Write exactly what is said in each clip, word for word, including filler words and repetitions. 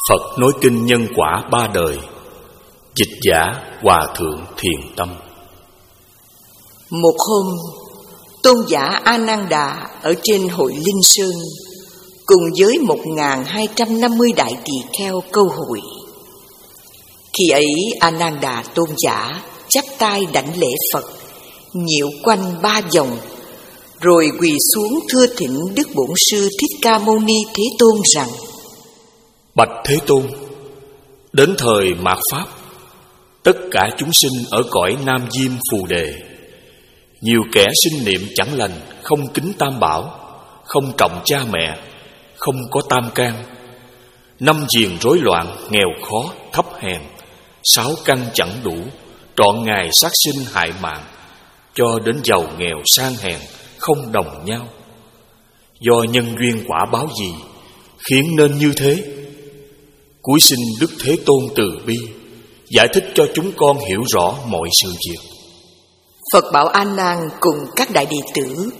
Phật nói kinh nhân quả ba đời. Dịch giả Hòa Thượng Thiền Tâm. Một hôm, tôn giả A Nan Đà ở trên hội Linh Sơn cùng với một nghìn hai trăm năm mươi đại tỳ kheo câu hội. Khi ấy, A Nan Đà tôn giả chắp tay đảnh lễ Phật, nhiễu quanh ba vòng, rồi quỳ xuống thưa thỉnh Đức Bổn Sư Thích Ca Mâu Ni Thế Tôn rằng: Bạch Thế Tôn, đến thời mạt Pháp, tất cả chúng sinh ở cõi Nam Diêm Phù Đề, nhiều kẻ sinh niệm chẳng lành, không kính Tam Bảo, không trọng cha mẹ, không có tam can, năm diền rối loạn, nghèo khó, thấp hèn, sáu căn chẳng đủ, trọn ngày sát sinh hại mạng, cho đến giàu nghèo sang hèn không đồng nhau. Do nhân duyên quả báo gì khiến nên như thế? Cuối xin Đức Thế Tôn từ bi giải thích cho chúng con hiểu rõ mọi sự việc. Phật bảo A Nan cùng các đại đệ tử: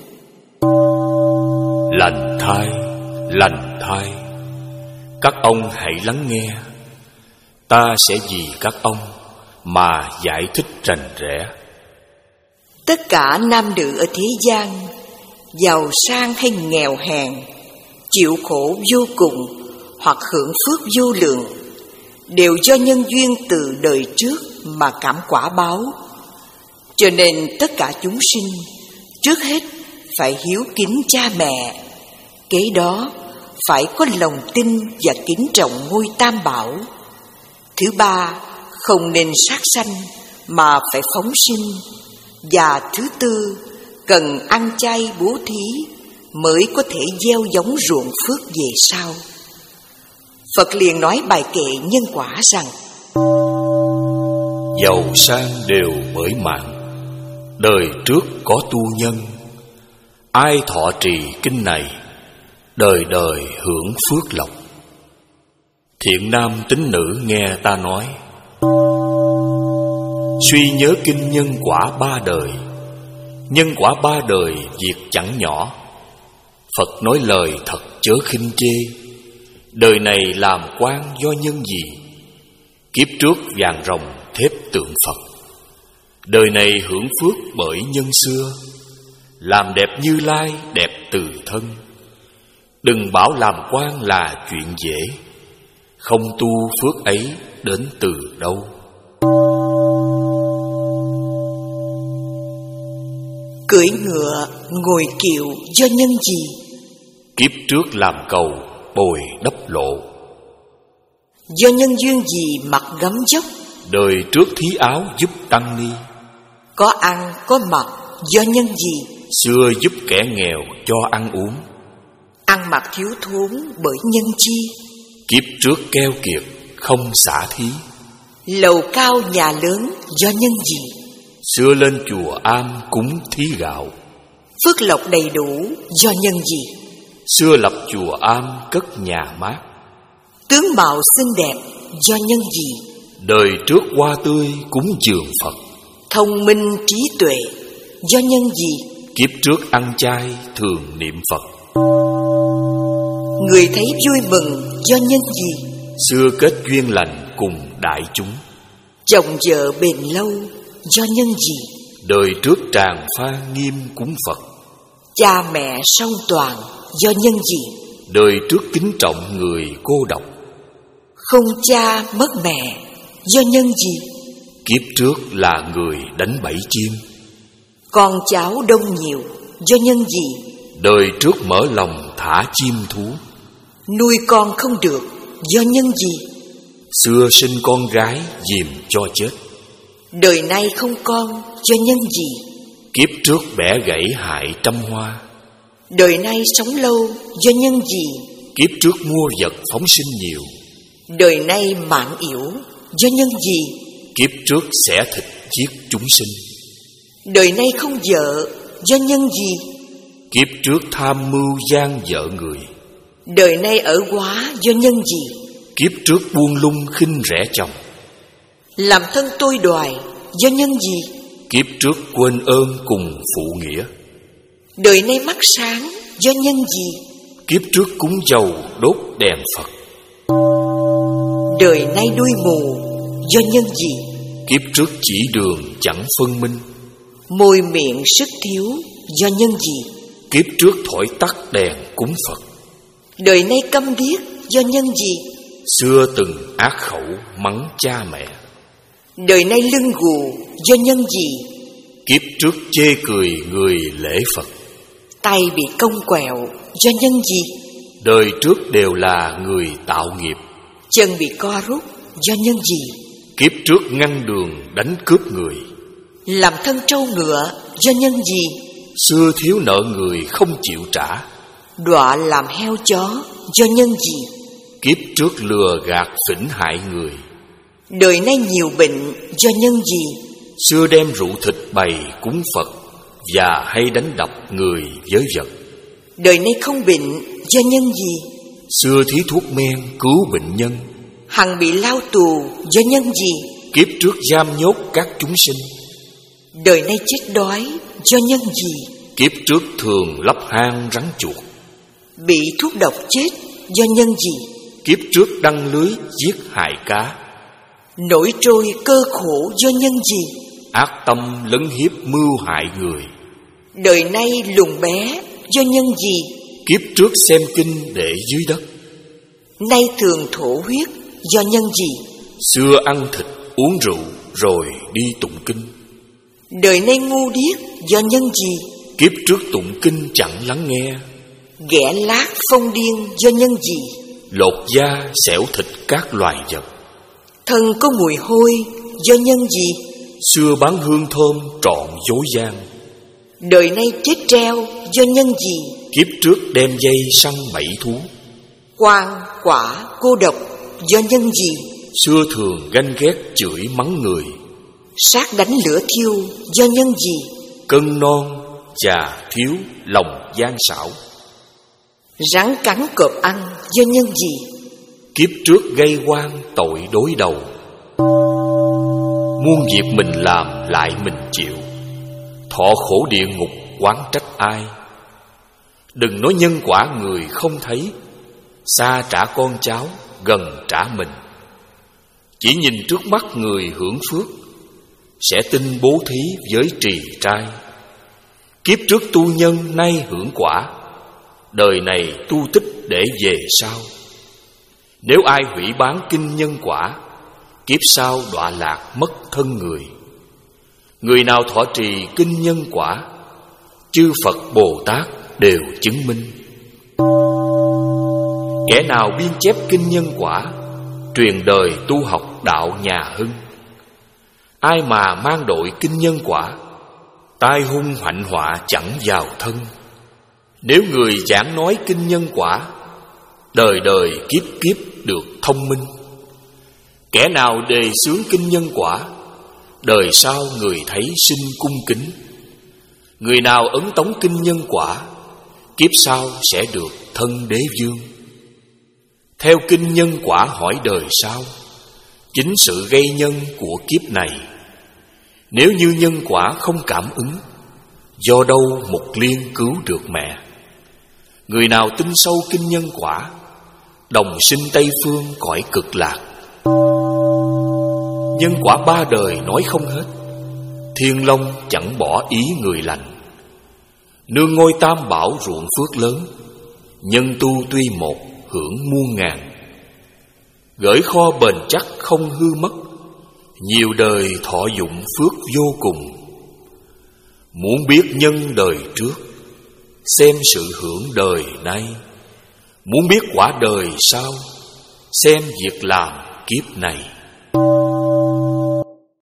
Lành thai, lành thai, các ông hãy lắng nghe. Ta sẽ vì các ông mà giải thích rành rẽ. Tất cả nam nữ ở thế gian, giàu sang hay nghèo hèn, chịu khổ vô cùng hoặc hưởng phước vô lượng, đều do nhân duyên từ đời trước mà cảm quả báo. Cho nên tất cả chúng sinh trước hết phải hiếu kính cha mẹ, kế đó phải có lòng tin và kính trọng ngôi Tam Bảo. Thứ ba, không nên sát sanh mà phải phóng sinh. Và thứ tư, cần ăn chay bố thí mới có thể gieo giống ruộng phước về sau. Phật liền nói bài kệ nhân quả rằng: Giàu sang đều bởi mạng, đời trước có tu nhân. Ai thọ trì kinh này, đời đời hưởng phước lộc. Thiện nam tín nữ nghe ta nói, suy nhớ kinh nhân quả ba đời. Nhân quả ba đời việc chẳng nhỏ. Phật nói lời thật chớ khinh chê. Đời này làm quan do nhân gì? Kiếp trước vàng rồng thép tượng Phật. Đời này hưởng phước bởi nhân xưa. Làm đẹp Như Lai đẹp từ thân. Đừng bảo làm quan là chuyện dễ, không tu phước ấy đến từ đâu. Cưỡi ngựa ngồi kiệu do nhân gì? Kiếp trước làm cầu bồi đắp lộ. Do nhân duyên gì mặc gấm dốc? Đời trước thí áo giúp tăng ni. Có ăn có mặc do nhân gì? Xưa giúp kẻ nghèo cho ăn uống. Ăn mặc thiếu thốn bởi nhân chi? Kiếp trước keo kiệt không xả thí. Lầu cao nhà lớn do nhân gì? Xưa lên chùa am cúng thí gạo. Phước lộc đầy đủ do nhân gì? Xưa lập chùa am cất nhà mát. Tướng mạo xinh đẹp do nhân gì? Đời trước hoa tươi cúng dường Phật. Thông minh trí tuệ do nhân gì? Kiếp trước ăn chay thường niệm Phật. Người thấy vui mừng do nhân gì? Xưa kết duyên lành cùng đại chúng. Chồng vợ bền lâu do nhân gì? Đời trước tràng pha nghiêm cúng Phật. Cha mẹ song toàn do nhân gì? Đời trước kính trọng người cô độc. Không cha mất mẹ do nhân gì? Kiếp trước là người đánh bẫy chim. Con cháu đông nhiều do nhân gì? Đời trước mở lòng thả chim thú. Nuôi con không được do nhân gì? Xưa sinh con gái dìm cho chết. Đời nay không con do nhân gì? Kiếp trước bẻ gãy hại trăm hoa. Đời nay sống lâu do nhân gì? Kiếp trước mua vật phóng sinh nhiều. Đời nay mạng yểu do nhân gì? Kiếp trước xẻ thịt giết chúng sinh. Đời nay không vợ do nhân gì? Kiếp trước tham mưu gian vợ người. Đời nay ở quá do nhân gì? Kiếp trước buông lung khinh rẻ chồng. Làm thân tôi đoài do nhân gì? Kiếp trước quên ơn cùng phụ nghĩa. Đời nay mắt sáng do nhân gì? Kiếp trước cúng dầu đốt đèn Phật. Đời nay đuôi mù do nhân gì? Kiếp trước chỉ đường chẳng phân minh. Môi miệng sức thiếu do nhân gì? Kiếp trước thổi tắt đèn cúng Phật. Đời nay câm điếc do nhân gì? Xưa từng ác khẩu mắng cha mẹ. Đời nay lưng gù do nhân gì? Kiếp trước chê cười người lễ Phật. Tay bị cong quẹo do nhân gì? Đời trước đều là người tạo nghiệp. Chân bị co rút do nhân gì? Kiếp trước ngăn đường đánh cướp người. Làm thân trâu ngựa do nhân gì? Xưa thiếu nợ người không chịu trả. Đọa làm heo chó do nhân gì? Kiếp trước lừa gạt phỉnh hại người. Đời nay nhiều bệnh do nhân gì? Xưa đem rượu thịt bày cúng Phật và hay đánh đập người với vật. Đời nay không bệnh do nhân gì? Xưa thí thuốc men cứu bệnh nhân. Hằng bị lao tù do nhân gì? Kiếp trước giam nhốt các chúng sinh. Đời nay chết đói do nhân gì? Kiếp trước thường lấp hang rắn chuột. Bị thuốc độc chết do nhân gì? Kiếp trước đăng lưới giết hại cá. Nổi trôi cơ khổ do nhân gì? Ác tâm lấn hiếp mưu hại người. Đời nay lùn bé do nhân gì? Kiếp trước xem kinh để dưới đất. Nay thường thổ huyết do nhân gì? Xưa ăn thịt uống rượu rồi đi tụng kinh. Đời nay ngu điếc do nhân gì? Kiếp trước tụng kinh chẳng lắng nghe. Ghẻ lác phong điên do nhân gì? Lột da xẻo thịt các loài vật. Thân có mùi hôi do nhân gì? Xưa bán hương thơm trọn dối gian. Đời nay chết treo do nhân gì? Kiếp trước đem dây săn bẫy thú. Quan quả cô độc do nhân gì? Xưa thường ganh ghét chửi mắng người. Sát đánh lửa thiêu do nhân gì? Cân non già thiếu lòng gian xảo. Rắn cắn cọp ăn do nhân gì? Kiếp trước gây oan tội đối đầu. Muôn việc mình làm lại mình chịu. Thọ khổ địa ngục oán trách ai. Đừng nói nhân quả người không thấy. Xa trả con cháu, gần trả mình. Chỉ nhìn trước mắt người hưởng phước, sẽ tin bố thí với trì trai. Kiếp trước tu nhân nay hưởng quả. Đời này tu tích để về sau. Nếu ai hủy bán kinh nhân quả, kiếp sau đọa lạc mất thân người. Người nào thọ trì kinh nhân quả, chư Phật Bồ Tát đều chứng minh. Kẻ nào biên chép kinh nhân quả, truyền đời tu học đạo nhà Hưng. Ai mà mang đội kinh nhân quả, tai hung hạnh họa chẳng vào thân. Nếu người giảng nói kinh nhân quả, đời đời kiếp kiếp được thông minh. Kẻ nào đề xướng kinh nhân quả, đời sau người thấy sinh cung kính. Người nào ấn tống kinh nhân quả, kiếp sau sẽ được thân đế vương. Theo kinh nhân quả hỏi đời sau, chính sự gây nhân của kiếp này. Nếu như nhân quả không cảm ứng, do đâu Mục Liên cứu được mẹ. Người nào tin sâu kinh nhân quả, đồng sinh Tây Phương cõi cực lạc. Nhân quả ba đời nói không hết, Thiên Long chẳng bỏ ý người lành. Nương ngôi tam bảo ruộng phước lớn, nhân tu tuy một hưởng muôn ngàn. Gửi kho bền chắc không hư mất, nhiều đời thọ dụng phước vô cùng. Muốn biết nhân đời trước, xem sự hưởng đời nay. Muốn biết quả đời sau, xem việc làm kiếp này.